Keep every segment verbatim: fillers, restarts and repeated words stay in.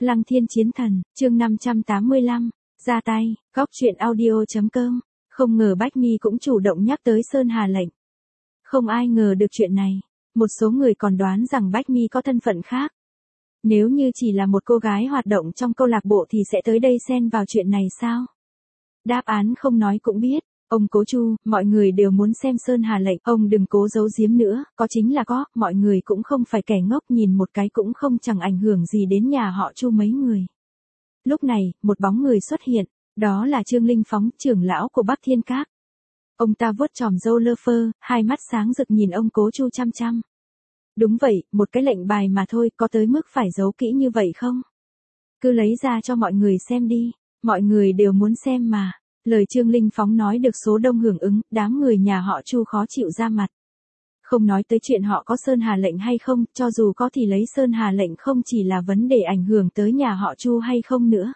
Lăng Thiên Chiến Thần, chương năm trăm tám mươi lăm, ra tay, góc truyện audio.com, không ngờ Bách Mi cũng chủ động nhắc tới Sơn Hà lệnh. Không ai ngờ được chuyện này, một số người còn đoán rằng Bách Mi có thân phận khác. Nếu như chỉ là một cô gái hoạt động trong câu lạc bộ thì sẽ tới đây xen vào chuyện này sao? Đáp án không nói cũng biết. Ông Cố Chu, mọi người đều muốn xem Sơn Hà lệnh, ông đừng cố giấu giếm nữa, có chính là có, mọi người cũng không phải kẻ ngốc, nhìn một cái cũng không chẳng ảnh hưởng gì đến nhà họ Chu mấy người. Lúc này, một bóng người xuất hiện, đó là Trương Linh Phóng, trưởng lão của Bắc Thiên Các. Ông ta vuốt chòm râu lơ phơ, hai mắt sáng rực nhìn ông Cố Chu chăm chăm. Đúng vậy, một cái lệnh bài mà thôi, có tới mức phải giấu kỹ như vậy không? Cứ lấy ra cho mọi người xem đi, mọi người đều muốn xem mà. Lời Trương Linh Phóng nói được số đông hưởng ứng, đám người nhà họ Chu khó chịu ra mặt. Không nói tới chuyện họ có Sơn Hà lệnh hay không, cho dù có thì lấy Sơn Hà lệnh không chỉ là vấn đề ảnh hưởng tới nhà họ Chu hay không nữa.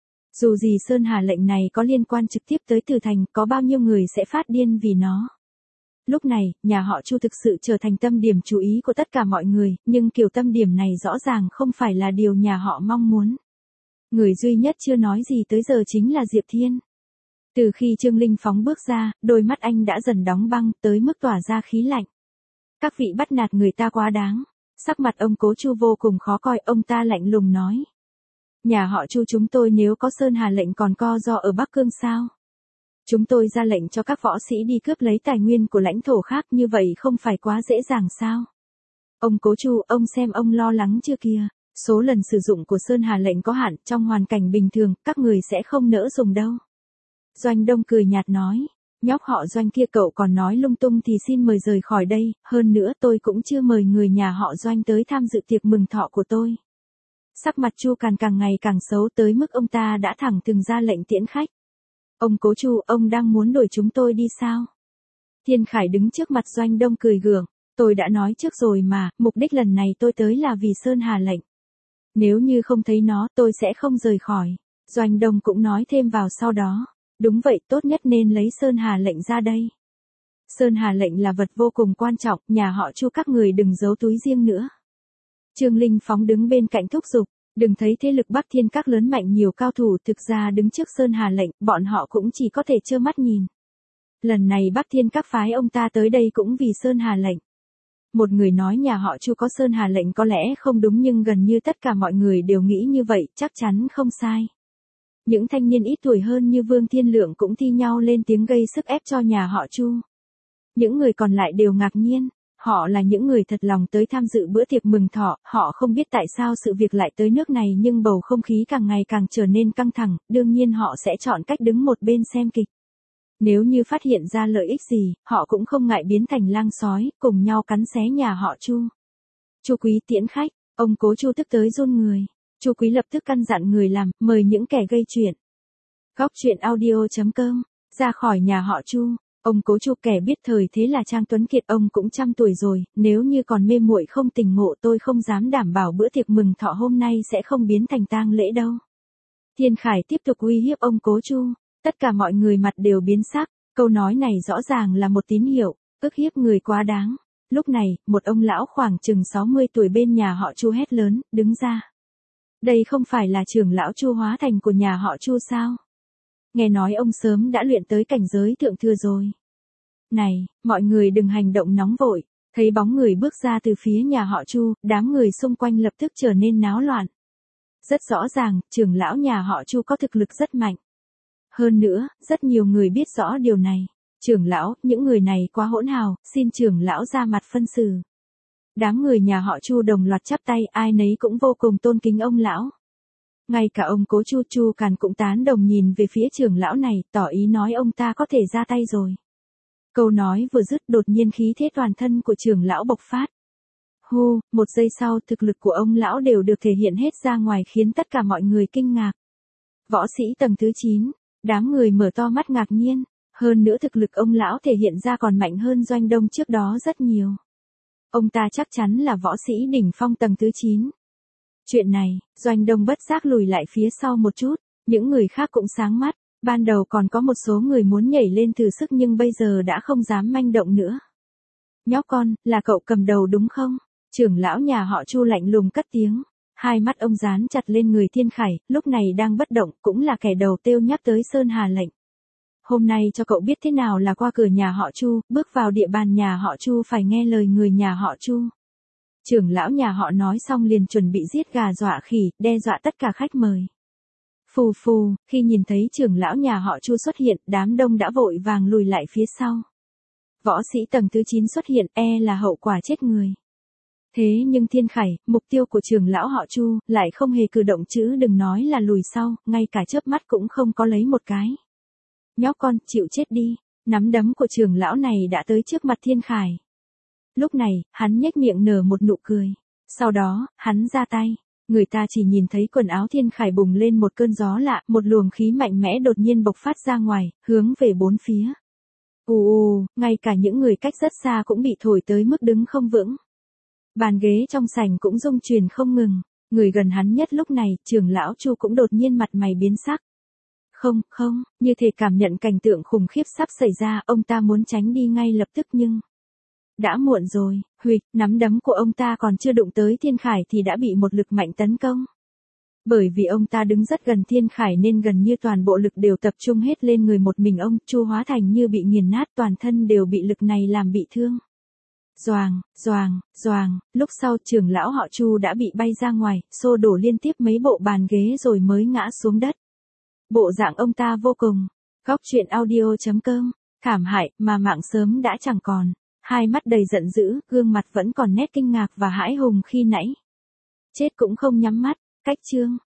Dù gì Sơn Hà lệnh này có liên quan trực tiếp tới Từ Thành, có bao nhiêu người sẽ phát điên vì nó. Lúc này, nhà họ Chu thực sự trở thành tâm điểm chú ý của tất cả mọi người, nhưng kiểu tâm điểm này rõ ràng không phải là điều nhà họ mong muốn. Người duy nhất chưa nói gì tới giờ chính là Diệp Thiên. Từ khi Trương Linh Phóng bước ra, đôi mắt anh đã dần đóng băng tới mức tỏa ra khí lạnh. Các vị bắt nạt người ta quá đáng. Sắc mặt ông Cố Chu vô cùng khó coi, ông ta lạnh lùng nói. Nhà họ Chu chúng tôi nếu có Sơn Hà lệnh còn co do ở Bắc Cương sao? Chúng tôi ra lệnh cho các võ sĩ đi cướp lấy tài nguyên của lãnh thổ khác, như vậy không phải quá dễ dàng sao? Ông Cố Chu, ông xem ông lo lắng chưa kìa. Số lần sử dụng của Sơn Hà lệnh có hạn, trong hoàn cảnh bình thường, các người sẽ không nỡ dùng đâu. Doanh Đông cười nhạt nói, nhóc họ Doanh kia cậu còn nói lung tung thì xin mời rời khỏi đây, hơn nữa tôi cũng chưa mời người nhà họ Doanh tới tham dự tiệc mừng thọ của tôi. Sắc mặt Chu Càn càng ngày càng xấu tới mức ông ta đã thẳng thừng ra lệnh tiễn khách. Ông Cố Chu, ông đang muốn đuổi chúng tôi đi sao? Thiên Khải đứng trước mặt Doanh Đông cười gượng, tôi đã nói trước rồi mà, mục đích lần này tôi tới là vì Sơn Hà lệnh. Nếu như không thấy nó tôi sẽ không rời khỏi. Doanh Đông cũng nói thêm vào sau đó. Đúng vậy, tốt nhất nên lấy Sơn Hà lệnh ra đây. Sơn Hà lệnh là vật vô cùng quan trọng, nhà họ Chu các người đừng giấu túi riêng nữa. Trương Linh Phóng đứng bên cạnh thúc giục, đừng thấy thế lực Bắc Thiên Các lớn mạnh nhiều cao thủ, thực ra đứng trước Sơn Hà lệnh, bọn họ cũng chỉ có thể trơ mắt nhìn. Lần này Bắc Thiên Các phái ông ta tới đây cũng vì Sơn Hà lệnh. Một người nói nhà họ Chu có Sơn Hà lệnh có lẽ không đúng, nhưng gần như tất cả mọi người đều nghĩ như vậy, chắc chắn không sai. Những thanh niên ít tuổi hơn như Vương Thiên Lượng cũng thi nhau lên tiếng gây sức ép cho nhà họ Chu. Những người còn lại đều ngạc nhiên, họ là những người thật lòng tới tham dự bữa tiệc mừng thọ, họ không biết tại sao sự việc lại tới nước này, nhưng bầu không khí càng ngày càng trở nên căng thẳng, đương nhiên họ sẽ chọn cách đứng một bên xem kịch. Nếu như phát hiện ra lợi ích gì, họ cũng không ngại biến thành lang sói, cùng nhau cắn xé nhà họ Chu. Chu Quý tiễn khách, ông Cố Chu tức tới run người. Chu Quý lập tức căn dặn người làm, mời những kẻ gây chuyện. Góc truyện audio.com, ra khỏi nhà họ Chu, ông Cố Chu kẻ biết thời thế là Trang Tuấn Kiệt, ông cũng trăm tuổi rồi, nếu như còn mê muội không tỉnh ngộ tôi không dám đảm bảo bữa tiệc mừng thọ hôm nay sẽ không biến thành tang lễ đâu. Thiên Khải tiếp tục uy hiếp ông Cố Chu, tất cả mọi người mặt đều biến sắc, câu nói này rõ ràng là một tín hiệu, ức hiếp người quá đáng. Lúc này, một ông lão khoảng chừng sáu mươi tuổi bên nhà họ Chu hét lớn, đứng ra. Đây không phải là trưởng lão Chu Hóa Thành của nhà họ Chu sao? Nghe nói ông sớm đã luyện tới cảnh giới thượng thừa rồi. Này, mọi người đừng hành động nóng vội. Thấy bóng người bước ra từ phía nhà họ Chu, đám người xung quanh lập tức trở nên náo loạn. Rất rõ ràng, trưởng lão nhà họ Chu có thực lực rất mạnh. Hơn nữa, rất nhiều người biết rõ điều này. Trưởng lão, những người này quá hỗn hào, xin trưởng lão ra mặt phân xử. Đám người nhà họ Chu đồng loạt chắp tay, ai nấy cũng vô cùng tôn kính ông lão. Ngay cả ông Cố Chu Chu Càn cũng tán đồng nhìn về phía trưởng lão này, tỏ ý nói ông ta có thể ra tay rồi. Câu nói vừa dứt, đột nhiên khí thế toàn thân của trưởng lão bộc phát. Hu, một giây sau thực lực của ông lão đều được thể hiện hết ra ngoài, khiến tất cả mọi người kinh ngạc. Võ sĩ tầng thứ chín, đám người mở to mắt ngạc nhiên, hơn nữa thực lực ông lão thể hiện ra còn mạnh hơn Doanh Đông trước đó rất nhiều. Ông ta chắc chắn là võ sĩ đỉnh phong tầng thứ chín. Chuyện này, Doanh Đông bất giác lùi lại phía sau một chút, những người khác cũng sáng mắt, ban đầu còn có một số người muốn nhảy lên thử sức nhưng bây giờ đã không dám manh động nữa. Nhóc con, là cậu cầm đầu đúng không? Trưởng lão nhà họ Chu lạnh lùng cất tiếng. Hai mắt ông dán chặt lên người Thiên Khải, lúc này đang bất động, cũng là kẻ đầu tiêu nhắc tới Sơn Hà lệnh. Hôm nay cho cậu biết thế nào là qua cửa nhà họ Chu, bước vào địa bàn nhà họ Chu phải nghe lời người nhà họ Chu. Trưởng lão nhà họ nói xong liền chuẩn bị giết gà dọa khỉ, đe dọa tất cả khách mời. Phù phù, khi nhìn thấy trưởng lão nhà họ Chu xuất hiện, đám đông đã vội vàng lùi lại phía sau. Võ sĩ tầng thứ chín xuất hiện, e là hậu quả chết người. Thế nhưng Thiên Khải, mục tiêu của trưởng lão họ Chu, lại không hề cử động chứ đừng nói là lùi sau, ngay cả chớp mắt cũng không có lấy một cái. Nhóc con, chịu chết đi, nắm đấm của trưởng lão này đã tới trước mặt Thiên Khải. Lúc này, hắn nhếch miệng nở một nụ cười. Sau đó, hắn ra tay. Người ta chỉ nhìn thấy quần áo Thiên Khải bùng lên một cơn gió lạ, một luồng khí mạnh mẽ đột nhiên bộc phát ra ngoài, hướng về bốn phía. Ù ù, ngay cả những người cách rất xa cũng bị thổi tới mức đứng không vững. Bàn ghế trong sảnh cũng rung chuyển không ngừng, người gần hắn nhất lúc này, trưởng lão Chu cũng đột nhiên mặt mày biến sắc. Không, không, như thể cảm nhận cảnh tượng khủng khiếp sắp xảy ra, ông ta muốn tránh đi ngay lập tức nhưng... Đã muộn rồi, huỵch, nắm đấm của ông ta còn chưa đụng tới Thiên Khải thì đã bị một lực mạnh tấn công. Bởi vì ông ta đứng rất gần Thiên Khải nên gần như toàn bộ lực đều tập trung hết lên người một mình ông, Chu hóa thành như bị nghiền nát, toàn thân đều bị lực này làm bị thương. Doàng, doàng, doàng, lúc sau trưởng lão họ Chu đã bị bay ra ngoài, xô đổ liên tiếp mấy bộ bàn ghế rồi mới ngã xuống đất. Bộ dạng ông ta vô cùng. Góc truyện audio chấm com, thảm hại mà mạng sớm đã chẳng còn. Hai mắt đầy giận dữ, gương mặt vẫn còn nét kinh ngạc và hãi hùng khi nãy. Chết cũng không nhắm mắt, cách chương.